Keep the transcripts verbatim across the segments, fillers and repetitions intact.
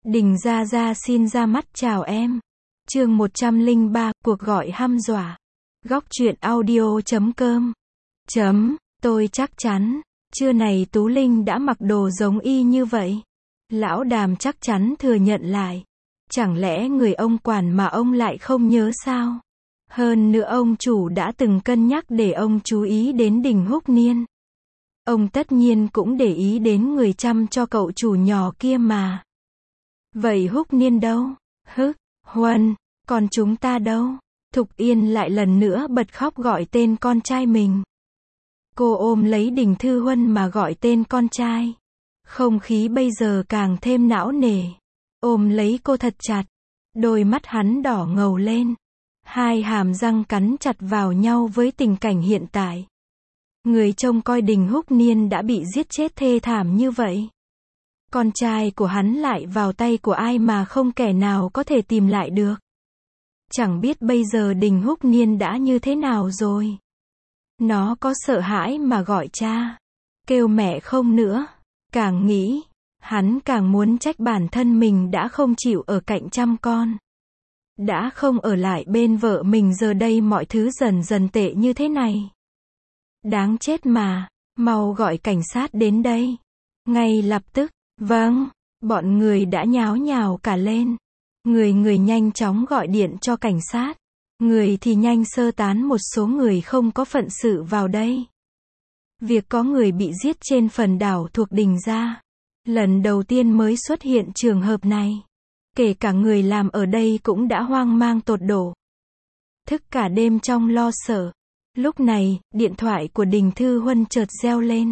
Đình Gia Gia xin ra mắt chào em. Chương một trăm lẻ ba, cuộc gọi hăm dọa. Góc truyện audio chấm com. Chấm, tôi chắc chắn, trưa này Tú Linh đã mặc đồ giống y như vậy. Lão Đàm chắc chắn thừa nhận lại. Chẳng lẽ người ông quản mà ông lại không nhớ sao? Hơn nữa ông chủ đã từng cân nhắc để ông chú ý đến Đình Húc Niên. Ông tất nhiên cũng để ý đến người chăm cho cậu chủ nhỏ kia mà. Vậy Húc Niên đâu? Hức, Huân, còn chúng ta đâu? Thục Yên lại lần nữa bật khóc gọi tên con trai mình. Cô ôm lấy Đình Thư Huân mà gọi tên con trai. Không khí bây giờ càng thêm não nề. Ôm lấy cô thật chặt. Đôi mắt hắn đỏ ngầu lên. Hai hàm răng cắn chặt vào nhau với tình cảnh hiện tại. Người trông coi Đình Húc Niên đã bị giết chết thê thảm như vậy. Con trai của hắn lại vào tay của ai mà không kẻ nào có thể tìm lại được. Chẳng biết bây giờ Đình Húc Niên đã như thế nào rồi. Nó có sợ hãi mà gọi cha, kêu mẹ không nữa. Càng nghĩ, hắn càng muốn trách bản thân mình đã không chịu ở cạnh chăm con. Đã không ở lại bên vợ mình, giờ đây mọi thứ dần dần tệ như thế này. Đáng chết mà, mau gọi cảnh sát đến đây. Ngay lập tức. Vâng, bọn người đã nháo nhào cả lên. Người người nhanh chóng gọi điện cho cảnh sát. Người thì nhanh sơ tán một số người không có phận sự vào đây. Việc có người bị giết trên phần đảo thuộc Đình Gia. Lần đầu tiên mới xuất hiện trường hợp này. Kể cả người làm ở đây cũng đã hoang mang tột độ. Thức cả đêm trong lo sợ. Lúc này, điện thoại của Đình Thư Huân chợt reo lên.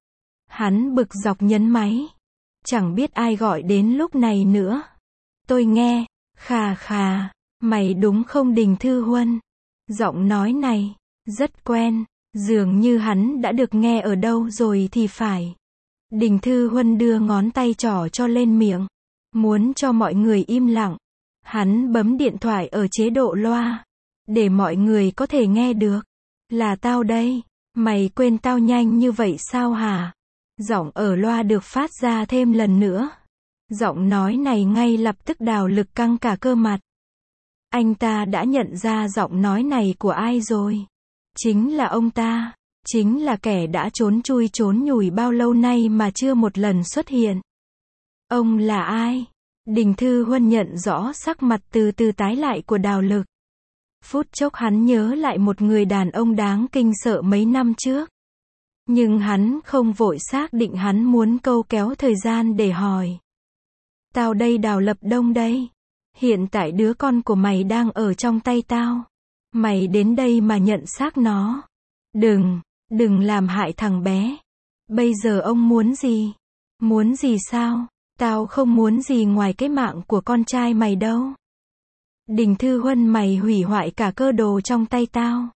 Hắn bực dọc nhấn máy. Chẳng biết ai gọi đến lúc này nữa. Tôi nghe, khà khà, mày đúng không Đình Thư Huân? Giọng nói này, rất quen, dường như hắn đã được nghe ở đâu rồi thì phải. Đình Thư Huân đưa ngón tay trỏ cho lên miệng, muốn cho mọi người im lặng. Hắn bấm điện thoại ở chế độ loa, để mọi người có thể nghe được. Là tao đây, mày quên tao nhanh như vậy sao hả? Giọng ở loa được phát ra thêm lần nữa. Giọng nói này ngay lập tức Đào Lực căng cả cơ mặt. Anh ta đã nhận ra giọng nói này của ai rồi. Chính là ông ta. Chính là kẻ đã trốn chui trốn nhủi bao lâu nay mà chưa một lần xuất hiện. Ông là ai? Đình Thư Huân nhận rõ sắc mặt từ từ tái lại của Đào Lực. Phút chốc hắn nhớ lại một người đàn ông đáng kinh sợ mấy năm trước. Nhưng hắn không vội xác định, hắn muốn câu kéo thời gian để hỏi. Tao đây Đào Lập Đông đây. Hiện tại đứa con của mày đang ở trong tay tao. Mày đến đây mà nhận xác nó. Đừng, đừng làm hại thằng bé. Bây giờ ông muốn gì? Muốn gì sao? Tao không muốn gì ngoài cái mạng của con trai mày đâu. Đình Thư Huân, mày hủy hoại cả cơ đồ trong tay tao.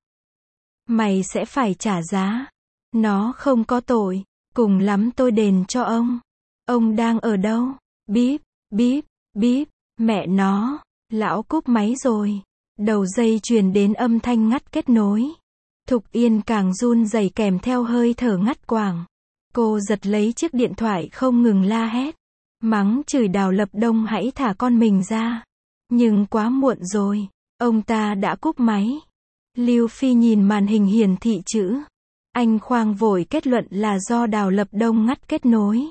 Mày sẽ phải trả giá. Nó không có tội, cùng lắm tôi đền cho ông. Ông đang ở đâu? Bíp, bíp, bíp, mẹ nó, lão cúp máy rồi. Đầu dây truyền đến âm thanh ngắt kết nối. Thục Yên càng run rẩy kèm theo hơi thở ngắt quãng. Cô giật lấy chiếc điện thoại không ngừng la hét. Mắng chửi Đào Lập Đông hãy thả con mình ra. Nhưng quá muộn rồi, ông ta đã cúp máy. Lưu Phi nhìn màn hình hiển thị chữ. Anh khoang vội kết luận là do Đào Lập Đông ngắt kết nối.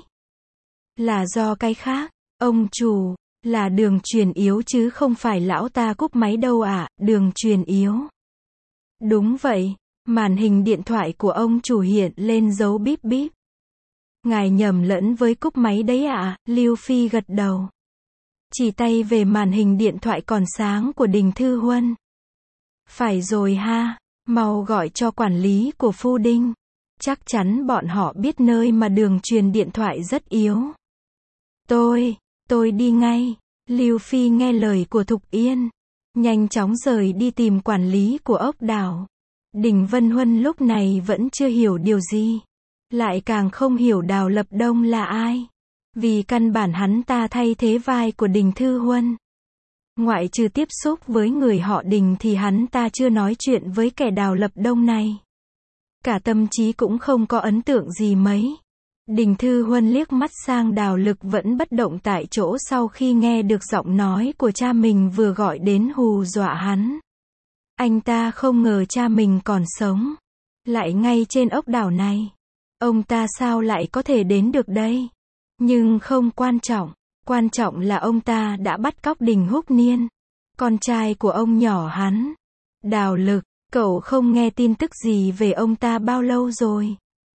Là do cái khác, ông chủ, là đường truyền yếu chứ không phải lão ta cúp máy đâu ạ, à, đường truyền yếu. Đúng vậy, màn hình điện thoại của ông chủ hiện lên dấu bíp bíp. Ngài nhầm lẫn với cúp máy đấy ạ, à, Lưu Phi gật đầu. Chỉ tay về màn hình điện thoại còn sáng của Đình Thư Huân. Phải rồi ha. Mau gọi cho quản lý của Phu Đinh. Chắc chắn bọn họ biết nơi mà đường truyền điện thoại rất yếu. Tôi, tôi đi ngay. Lưu Phi nghe lời của Thục Yên. Nhanh chóng rời đi tìm quản lý của ốc đảo. Đình Vân Huân lúc này vẫn chưa hiểu điều gì. Lại càng không hiểu Đào Lập Đông là ai. Vì căn bản hắn ta thay thế vai của Đình Thư Huân. Ngoại trừ tiếp xúc với người họ Đình thì hắn ta chưa nói chuyện với kẻ Đào Lập Đông này. Cả tâm trí cũng không có ấn tượng gì mấy. Đình Thư Huân liếc mắt sang Đào Lực vẫn bất động tại chỗ sau khi nghe được giọng nói của cha mình vừa gọi đến hù dọa hắn. Anh ta không ngờ cha mình còn sống. Lại ngay trên ốc đảo này. Ông ta sao lại có thể đến được đây? Nhưng không quan trọng. Quan trọng là ông ta đã bắt cóc Đình Húc Niên. Con trai của ông nhỏ hắn. Đào Lực, cậu không nghe tin tức gì về ông ta bao lâu rồi?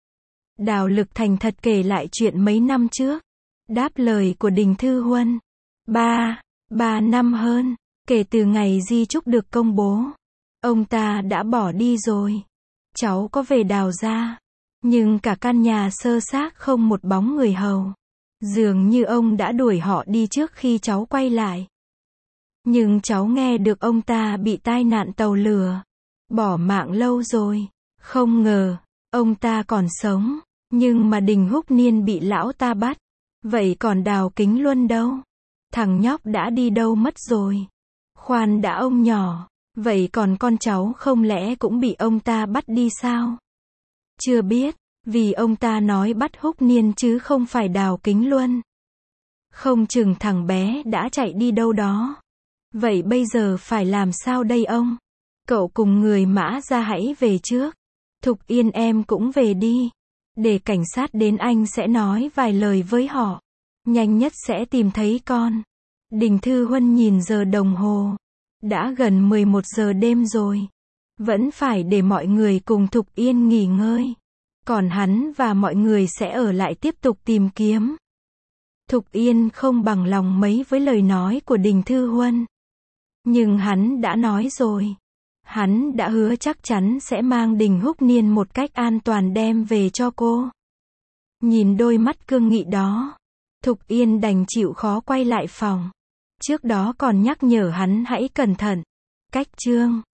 Đào Lực thành thật kể lại chuyện mấy năm trước. Đáp lời của Đình Thư Huân. Ba, ba năm hơn, kể từ ngày di chúc được công bố. Ông ta đã bỏ đi rồi. Cháu có về Đào gia, nhưng cả căn nhà sơ xác không một bóng người hầu. Dường như ông đã đuổi họ đi trước khi cháu quay lại. Nhưng cháu nghe được ông ta bị tai nạn tàu lửa. Bỏ mạng lâu rồi. Không ngờ, ông ta còn sống. Nhưng mà Đình Húc Niên bị lão ta bắt. Vậy còn Đào Kính Luân đâu? Thằng nhóc đã đi đâu mất rồi? Khoan đã ông nhỏ. Vậy còn con cháu không lẽ cũng bị ông ta bắt đi sao? Chưa biết, vì ông ta nói bắt Húc Niên chứ không phải Đào Kính Luân. Không chừng thằng bé đã chạy đi đâu đó. Vậy bây giờ phải làm sao đây ông? Cậu cùng người Mã ra hãy về trước. Thục Yên em cũng về đi. Để cảnh sát đến anh sẽ nói vài lời với họ. Nhanh nhất sẽ tìm thấy con. Đình Thư Huân nhìn giờ đồng hồ. Đã gần mười một giờ đêm rồi. Vẫn phải để mọi người cùng Thục Yên nghỉ ngơi. Còn hắn và mọi người sẽ ở lại tiếp tục tìm kiếm. Thục Yên không bằng lòng mấy với lời nói của Đình Thư Huân. Nhưng hắn đã nói rồi. Hắn đã hứa chắc chắn sẽ mang Đình Húc Niên một cách an toàn đem về cho cô. Nhìn đôi mắt cương nghị đó, Thục Yên đành chịu khó quay lại phòng. Trước đó còn nhắc nhở hắn hãy cẩn thận. Cách chương